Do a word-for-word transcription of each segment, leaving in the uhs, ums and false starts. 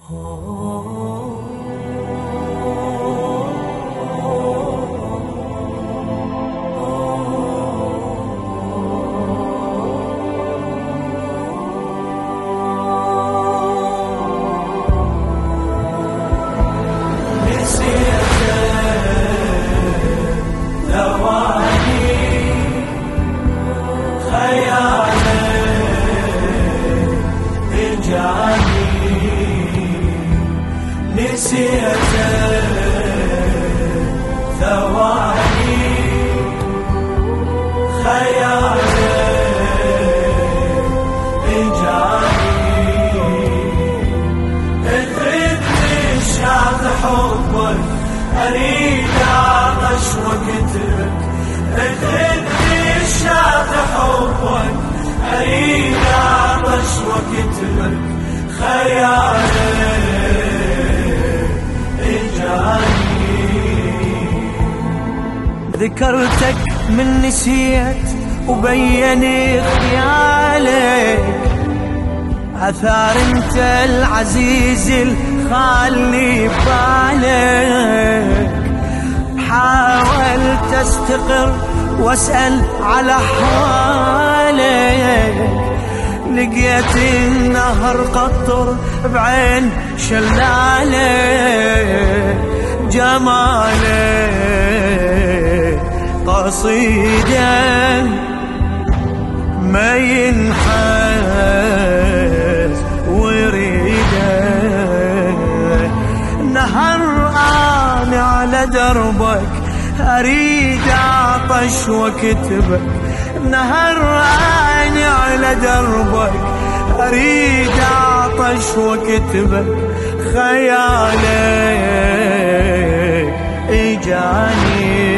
أريد أعطش وقتك أخذني الشاط حبك أريد أعطش وقتك خيالك إجاني ذكرتك من نسيت وبين خيالك أثار انت العزيز الخالي بالك حاولت استقر واسأل على حوالك لقيت النهر قطر بعين شلالك جمالك قصيدة ما ينحاز وريده نهر أنا على دربك أريد أعطش وكتبك نهر أنا على دربك أريد أعطش وكتبك خيالك إجاني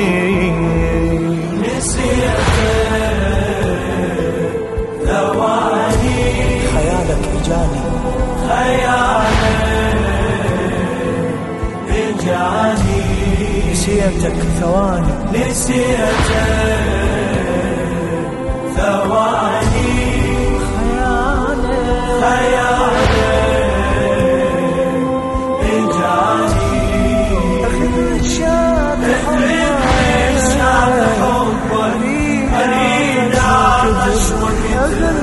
خيالك إجاني خيالك إجاني نسيتك ثواني نسيتك ثواني خيالك خيالك إجاني أخذ الشاب حبك أريد أعطش وكتبك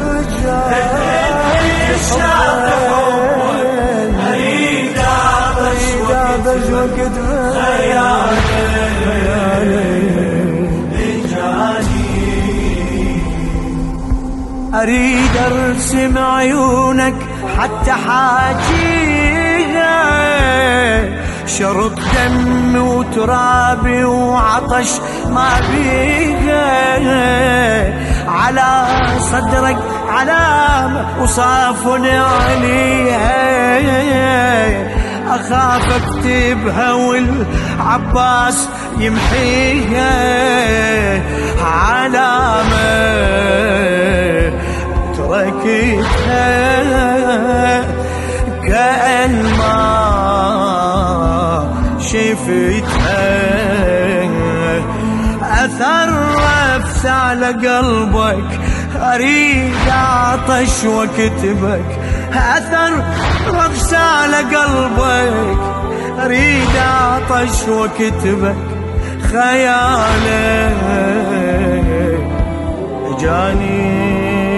أريد أعطش وقت خيالك إجاني أريد أرسم عيونك حتى حاجيها شرط دم وترابي وعطش ما بيها على صدرك علامة وصافن عليها أخاف اكتبها والعباس يمحيها علامة تركتها كأن ما شفتها أثر رفس على قلبك أريد أعطش وكتبك أثر رفس على قلبك أريد أعطش وكتبك خيالك جاني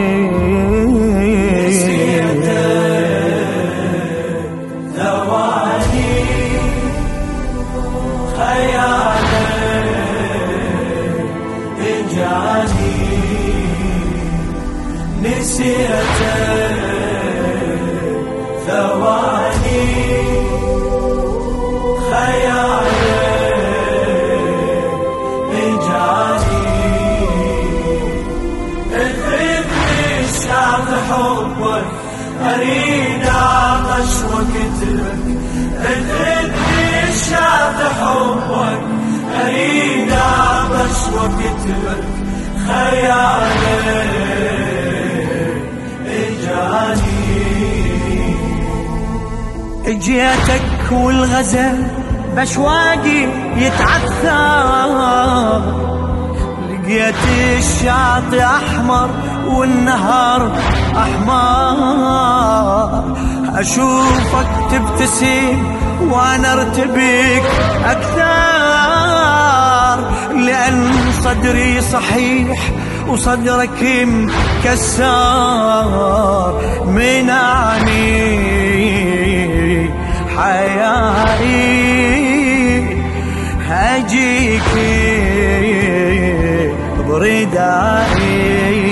ثواني خيالك إجاني نسيتك ثواني خيالك إجاني اخذني الشاط حبك أريد أعطش وكتبك اخذني الشاط حبك أريد أعطش وكتبك خيالك إجاني اجيتك والغزل بشواقي يتعثر لقيت الشاطئ أحمر والنهر أحمر أشوفك تبتسم وأنا ارتبك أكثر، لأن صدري صحيح وصدرك مكسر من عني حيائي هجيك بردائي،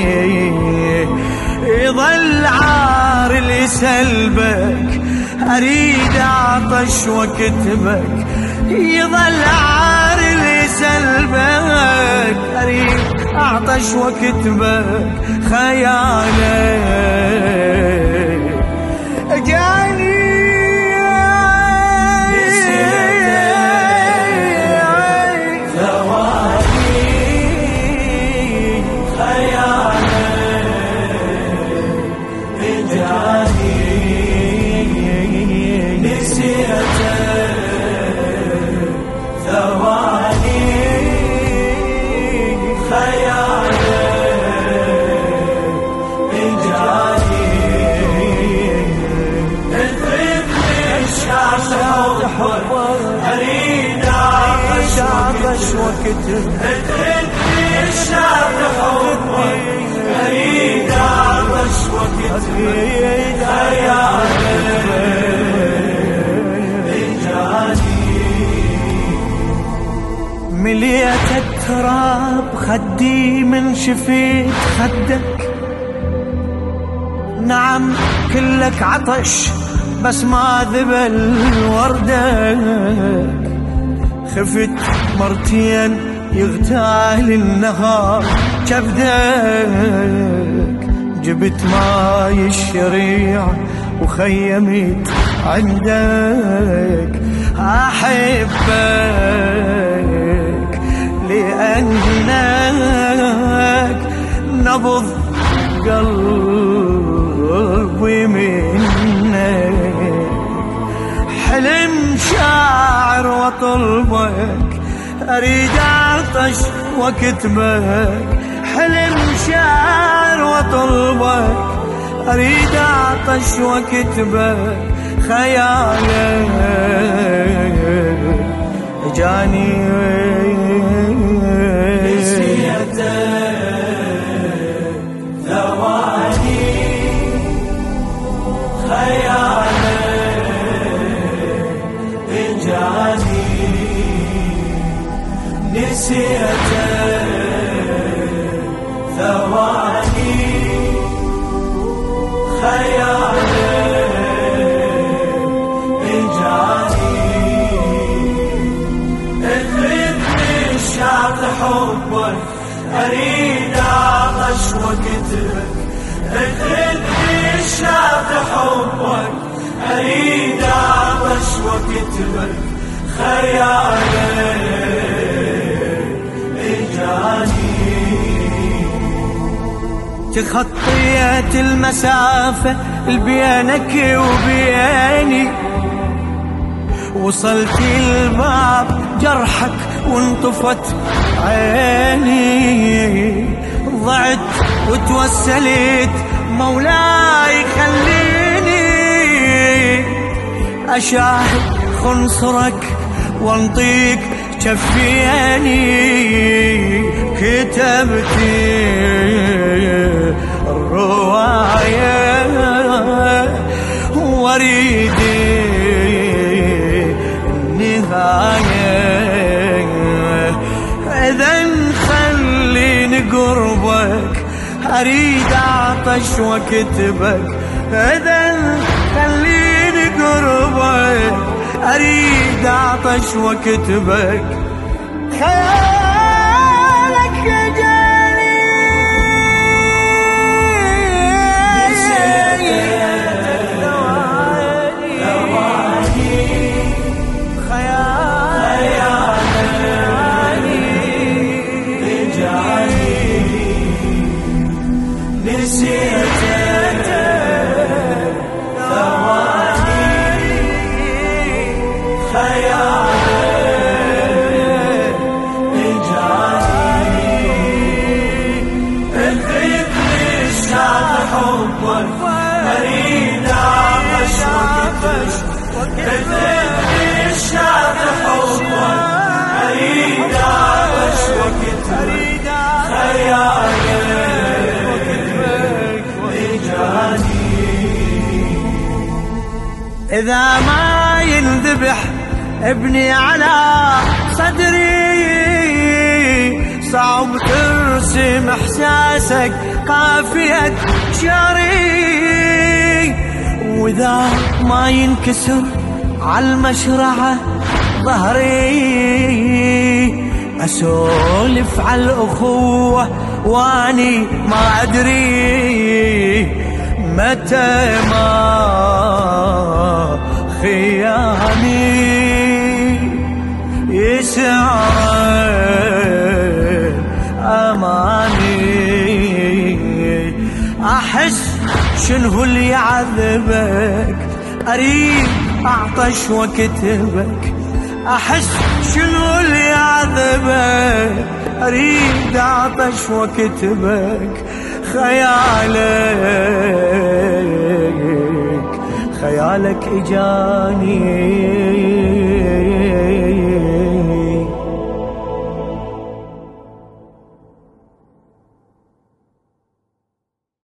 يظل عار اللي سلبك أريد أعطش وكتبك، يظل عار اللي سلبك أريد أعطش وكتبك، خيالك جاني أريد أعطش وكتبك، الشعب حبك أريد أعطش وكتبك، خيالك جاني مليت التراب خدي من شفيت خدك، نعم كلك عطش بس ما ذبل وردك، خفت مرتين يغتال النهار كبدك، جبت ماي الشريع وخيمت عندك، أحبك لأنك نبض قلبي منك، حلم شاعر وطلبك أريد أعطش وكتبك، حلم شاعر وطلبك أريد أعطش وكتبك، خيالك جاني نسيتك ثواني، خيالك جاني، اثرتني الشعب حبك أريد أعطش وكتبك، اثرتني الشعب حبك أريد أعطش وكتبك، خيالك جاني. تخطيت المسافة بينك وبيني، وصلت الباب جرحك وانطفت عيني، ضعت وتوسلت مولاي خليني أشاهد خنصرك وانطيك شفيني، كتبتي الرواية واريدي النهاية، إذن خليني قربك أريد أعطش وكتبك، إذن خليني قربك أريد أعطش وكتبك، خيالك جاني نسيتك ثواني، خيالك جاني نسيتك ثواني، خيالك جاني، اثرتني الشعب حبك أريد أعطش عطش كذبني الشاق حبك أريد أعطش وكتبك خيالك إجاني إذا ما ينذبح ابني على صدري صعب ترسم إحساسك قافية شعري وإذا ما ينكسر عالمشرعة ظهري أسولف عالأخوة واني ما أدري متى ما خياني يسعر أماني أحس شنو اللي يعذبك أريد أعطش وكتبك أحس شنو اللي يعذبك أريد أعطش وكتبك خيالك خيالك إجاني